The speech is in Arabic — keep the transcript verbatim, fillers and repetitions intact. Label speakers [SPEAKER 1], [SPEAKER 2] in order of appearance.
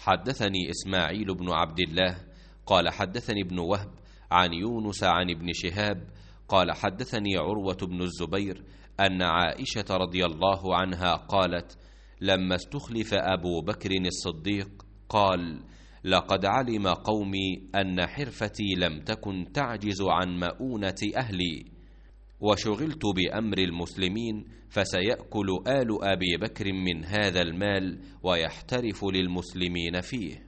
[SPEAKER 1] حدثني إسماعيل بن عبد الله قال حدثني ابن وهب عن يونس عن ابن شهاب قال حدثني عروة بن الزبير أن عائشة رضي الله عنها قالت: لما استخلف أبو بكر الصديق قال: لقد علم قومي أن حرفتي لم تكن تعجز عن مؤونة أهلي، وشغلت بأمر المسلمين، فسيأكل آل أبي بكر من هذا المال ويحترف للمسلمين فيه.